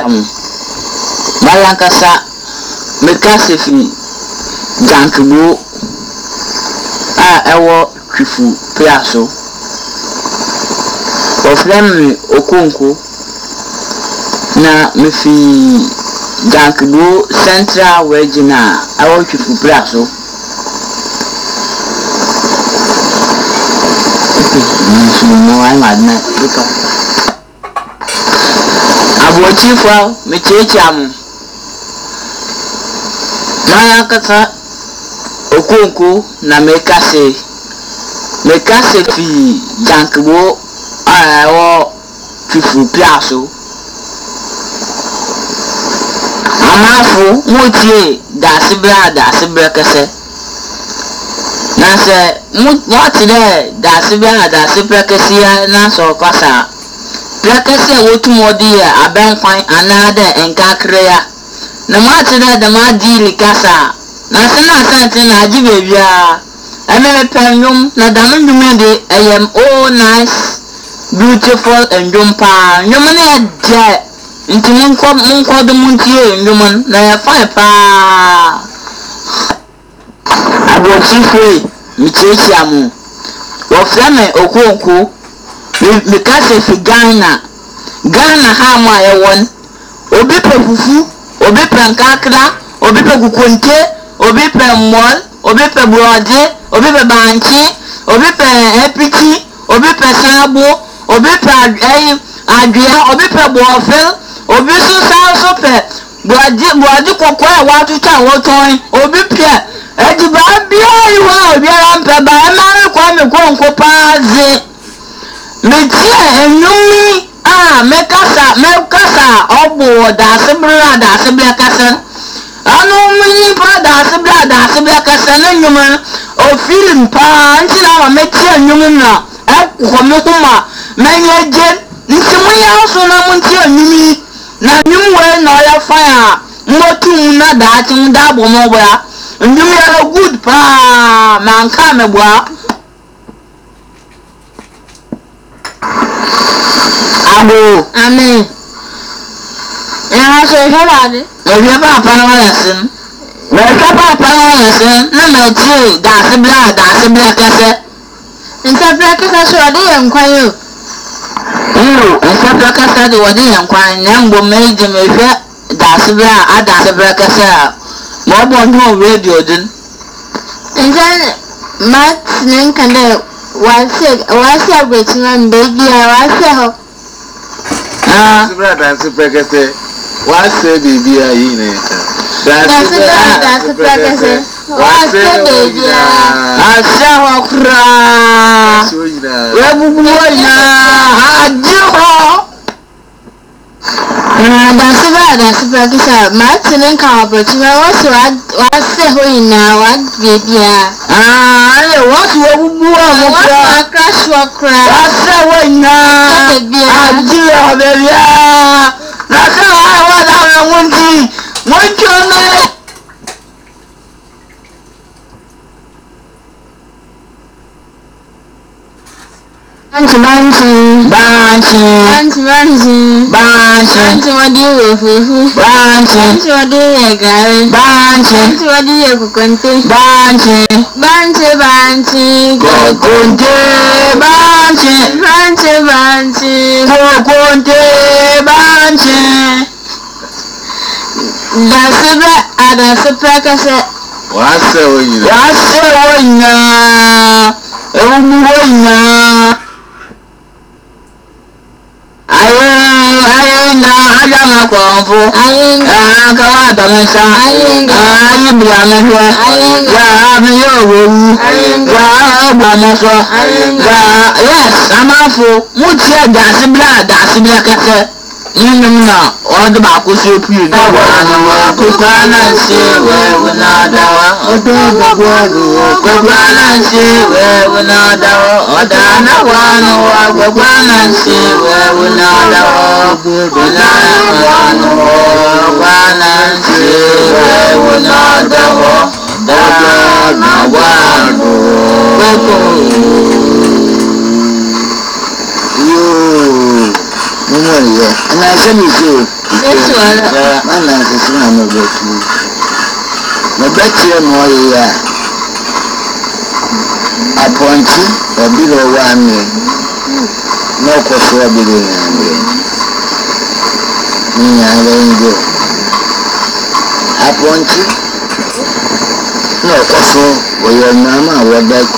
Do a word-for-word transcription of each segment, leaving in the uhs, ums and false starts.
mu balankasa mekase fi jankbo a ewo twifu piaso ofrem okonko na mefi jankbo central regional ewo twifu piaso no I madna ito abochifwa mechechamu na kata okonko na mekase mekase fi jankbo awo fifu piaso amafu mutie dasibra dasibra kase na se mutire dasibra dasibra kase na so kwasa prakase wotumodi ya abankwan anade enkakreya na matire da madili kasa na sena sante na ajibe bia ememe panyum na damundum de ayam oh nice beautiful and jumpa nyum na de nti munko munko do muntie nyum na ya fine pa abochifwe michechi amu wo frame okonko mi kase fi Ghana Ghana ha ma ye won obi pe fufu obi pe nkakra obi pe kukunte obi pe mol obi pe brode obi pe banchi obi pe epiti obi pe sabo obi pe ai adua obi pe bofel obi so sa so pe brode brode kokko e wa tuta woton obi pe ejiba bia iwa obi ara mpe ba ma ko me ko nko paaze metie enumi ah mekasa mekasa obo da sebra da sebra kasa anu mini pa da sebra da sebra kasa na nyuma o film pa nti na metie enumi na e ko me kuma menye je nti mu ya so na mu nti enumi na nyumwe na ya fire motu na da ti da bo mo bra nyumi ya good pa manka me bua abo amen ya so hebade ebi ba pa na wasin na ka ba pa na wasin na me ti da se bla da se bla kase nta bla kase so ade yankwan yo yo nta bla kase de wode yankwan na ngbo me je me hwe da se bla ada se bla kase mo bo no radio din nta mat nen kan de wase wase agbetina baby wase ho ah sibra dance pekete wase baby ayi ne dance dance pekete wase baby asha ho kra so yina we bubu yina ajiho ah dance ba dance pekete matinin ka opportunity wase wase ho yina wa baby ah ale wase we bubu mo kra crash wa kra wase we yina ajiho baby na se wa wa da wonti wonti no Banchi banchi banchi banchi banchi banchi banchi wadi wefufu banchi banchi wadi egare banchi banchi wadi ekukonte banchi banchi banchi kokonte banchi banchi banchi kokonte banchi dasibra adasibra kase wase oyina wase oyina ewu oyina Ajama konfu ah kawa tamesa ayi biame hwe ya mi yo wo ya bamaso ya yes amafu mutie dasibla dasibla kase nyinum na odo ba ko so pui dawa ko kana se we na dawa odo gbogbo ko kana se we na dawa odana wanu wa ko kana se we na dawa odana wanu kana se we na dawa odana wanu ko yo no more And I said, you man, I said, I'm not about to. My better more, yeah. Upon tea, a below one year. No cost for a billion. I don't go. Upon tea, no cost for your mamma, what that.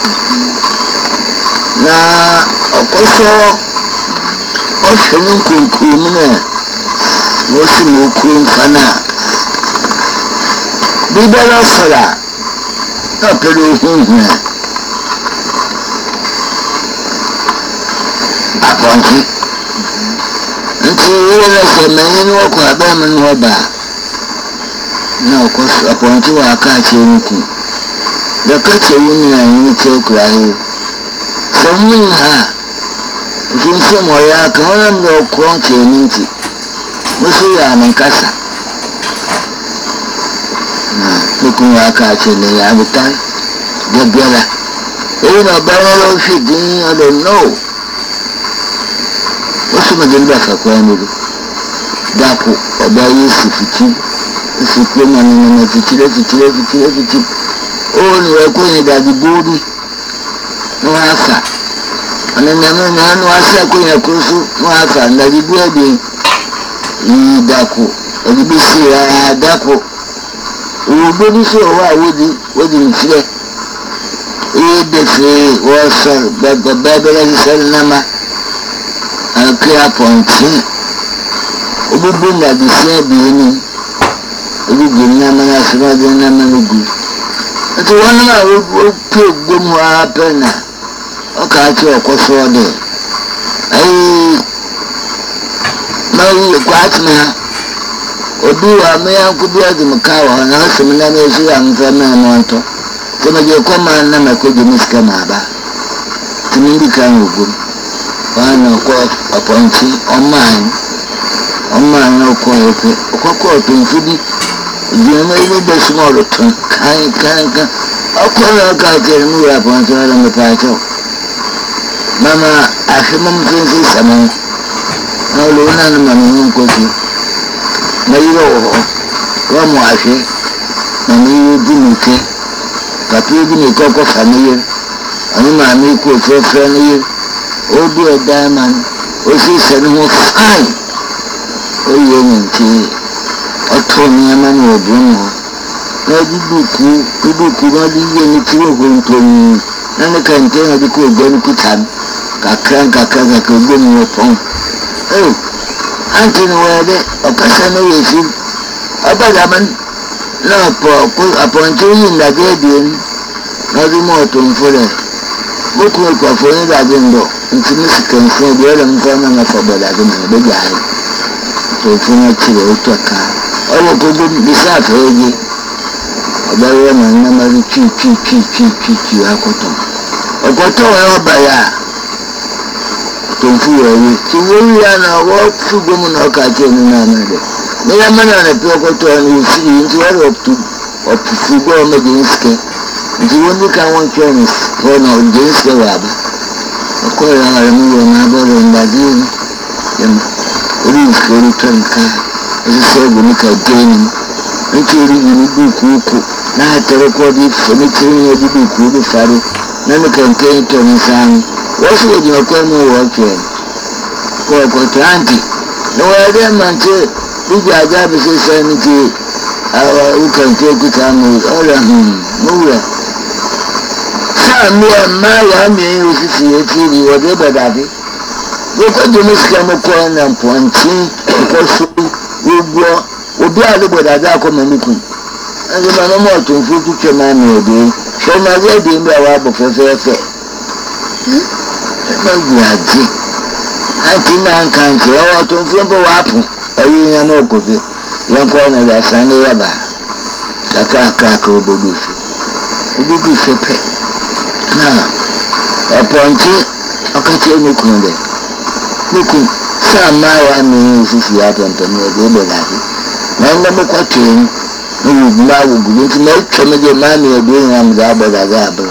Now, of course, Oshun Kumuna was in Mukum Fana. Bibala Fala, not Peru Huna. Upon it until you realize a man walk a Baman Waba. No, cause upon two are catching. The catcher women and you take right. Some women are. Jinsi moya kaona mdo kuonche minti musu ya mankasa na nukun waka chene ya butai gabiala eyi na barolo fidi I don't know wasu maganda kakwa nilu dapo obayi sifiti siku mani na fitile fitile fitile fitile o ni wakwenye dagi budi nwasa and then I know I said, I'm going to go to the baby. Daco, or the B C I Daco. We will be so why would you, what do you say? If the free was but the Bible is a number and clear point. We will bring that the same beginning. We will bring them as well as the number. It's one hour we will put them who happen now. Okay, I course all day. I marry a quiet man. Or do I may I could be at the Macau and ask him to see I'm from Monto. To make your command, I could miss Camaba. To me, the kind of good. One of course upon tea on mine. On mine, no quality. A cocoa to Phoebe. You may be the smaller tongue. Kind, kind, kind. I'll call a guy to move up on the title. Mama, I feel my face is a man. No, Luna, and Mamma Cocky. No, you know, one wife, and you didn't care. But you didn't talk of family. And my make with your friendly. Oh, dear diamond, oh, she said, no, fine. Oh, young tea. Oh, Tony, a man or Bruno. No, you do cool, you do cool, not even if you were going to me. None can tell the cool going to time. Kakran kakran kakran mo pon. Oh, anti no wede okasa no yefi. Abada man na po ko aponto yin da de bien. Na di mo to mfore. Boku ko fo ni da de ndo. Nti ni sikan fo de ele mfa na na fo bada de na be jai. To fo na ti o to ka. Owo ko do bi sa fo yi. Obawe na na ma ri chi chi chi chi chi chi akoto. Okoto e obaya. Don't fool away. So we are now what two women are catching in another. May a man on a pocket and you see into what up to up to football against K. If you only can one chance for no against the rabbi. Of course, I remember my brother in Brazil. It is going to turn car. As I said, we look at gaming. Until you do cook. Now I tell a quadrille for me to do cook the father. None can take turn his what's what you are calling working? Go to Auntie. No idea, man. If I have a sanity, who can take it on with all of him. Move. Some my army was a T V, whatever that is. Look at the Mister Coin and Pointing, because we go, we be able to get that community. And the man more to future man will be. So my lady in the lab of fair. Maybe I think I can't say, oh, to flip a weapon. I mean, no good. Young corner that Sunday about. That's a crack of the bush. It would be so pet. Now, upon tea, I can tell you, Kunde. Looking, some my one means if you happen to me, they will have it. My number quatrain, who would now go into make some of the money of doing them the above the above.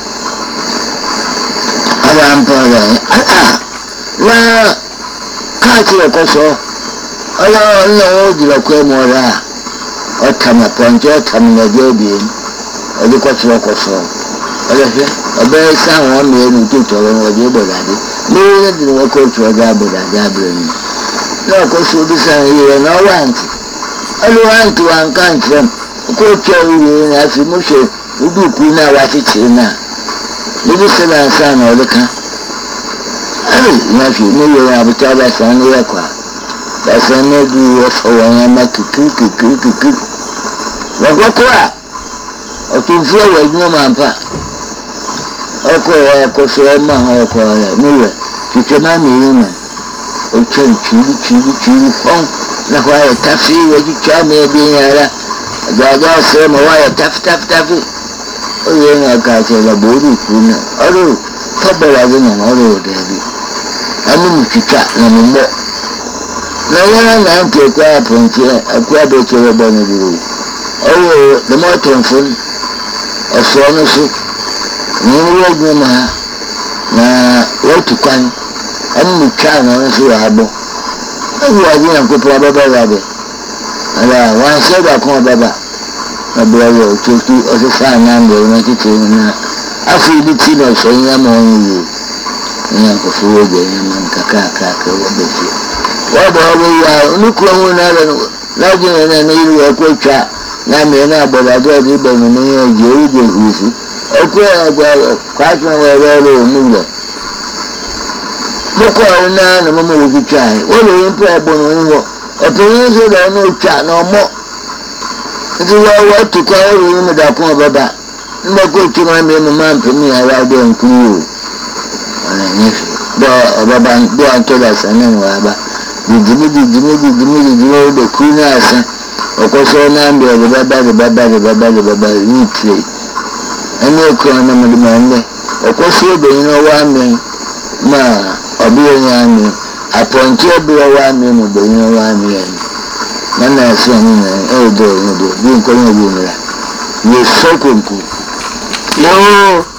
I'm sorry. Now, ati ekoso ala ala o dira ko mo ra o tama ponje o tama je bi o di ko tiro ko so ala he obe sa won me nu to to o je bo dade ni ni di wo ko tiro ga bo dade abren na ko so bi sa yi na want alu want wan kan tram ko tiro ni na fi mo se udu ku na wa ti ti na ni bi se na sa na o le kan na fi ni yo abuta ba sa ni ya kwa ba sa ne du wo fo wa ma tutu tutu tutu wa ko kwa o tun fi wa ni ma pa o ko wa ko so ma ha ko ya ni we ti te ma mi ni o chen chi chi chi fon na kwa ya ta fi wa ji cha me bi ya ra ga ga se ma wa ya taf taf taf o ye na ka che la bo du ku na o ro ta ba la ni na o ro de bi ani mukita na mmo na yana na nke kwa ponche akwa be chere ba na duro owo the motor phone oso no so ni wo gbe ma na wo tukwan ani mukita na so abo awu aji na ko pa baba ya be ala wa se ba ko baba na bo yo tutu o se sa na ndo na titi na afi bi ti no so ya mo yi na ko fuwe je man kaka kaka wabeje wabo wabo ya nuku wa na na je na na yi wa ko cha na me na boda do di be no ne je u je husi o ko agba kwa tun wa wa ro mu le mo ko na na mo mo ku cha o le yin pe bo no ni wo o to yin so da no cha no mo ti wa wa tu ko ro yin me da ko baba mo ko ti ma me mo ma pe mi ara de nku do baba do antola sanen wa ba dijimi dijimi dijimi dijimi do kuna asa okoso na mbe baba baba baba baba baba ni play ene ko na mo ma nne okoso do yin wa me ma obi nya mi aponche obi wa me mo do yin wa me na na so ni na e do do bi ko ni bi mi la ye sokonku yo